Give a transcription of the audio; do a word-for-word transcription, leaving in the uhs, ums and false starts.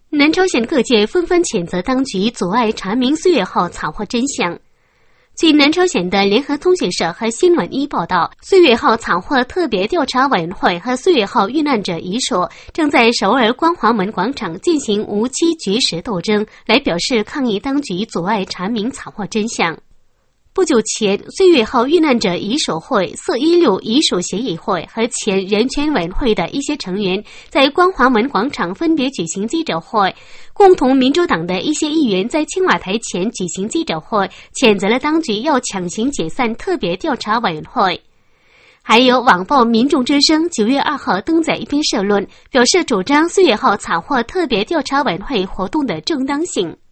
南朝鲜各界纷纷谴责当局阻碍查明岁月号惨祸真相。据南朝鲜的联合通讯社和新闻一报道，岁月号惨祸特别调查委员会和岁月号遇难者遗属正在首尔光华门广场进行无期绝食斗争，来表示抗议当局阻碍查明惨祸真相。不久前，岁月号遇难者遗属会、四一六遗属协议会和前人权委员会的一些成员在光华门广场分别举行记者会，共同民主党的一些议员在青瓦台前举行记者会，谴责了当局要强行解散特别调查委员会。还有网报民众之声九月二号登载一篇社论，表示主张岁月号惨祸特别调查委员会活动的正当性。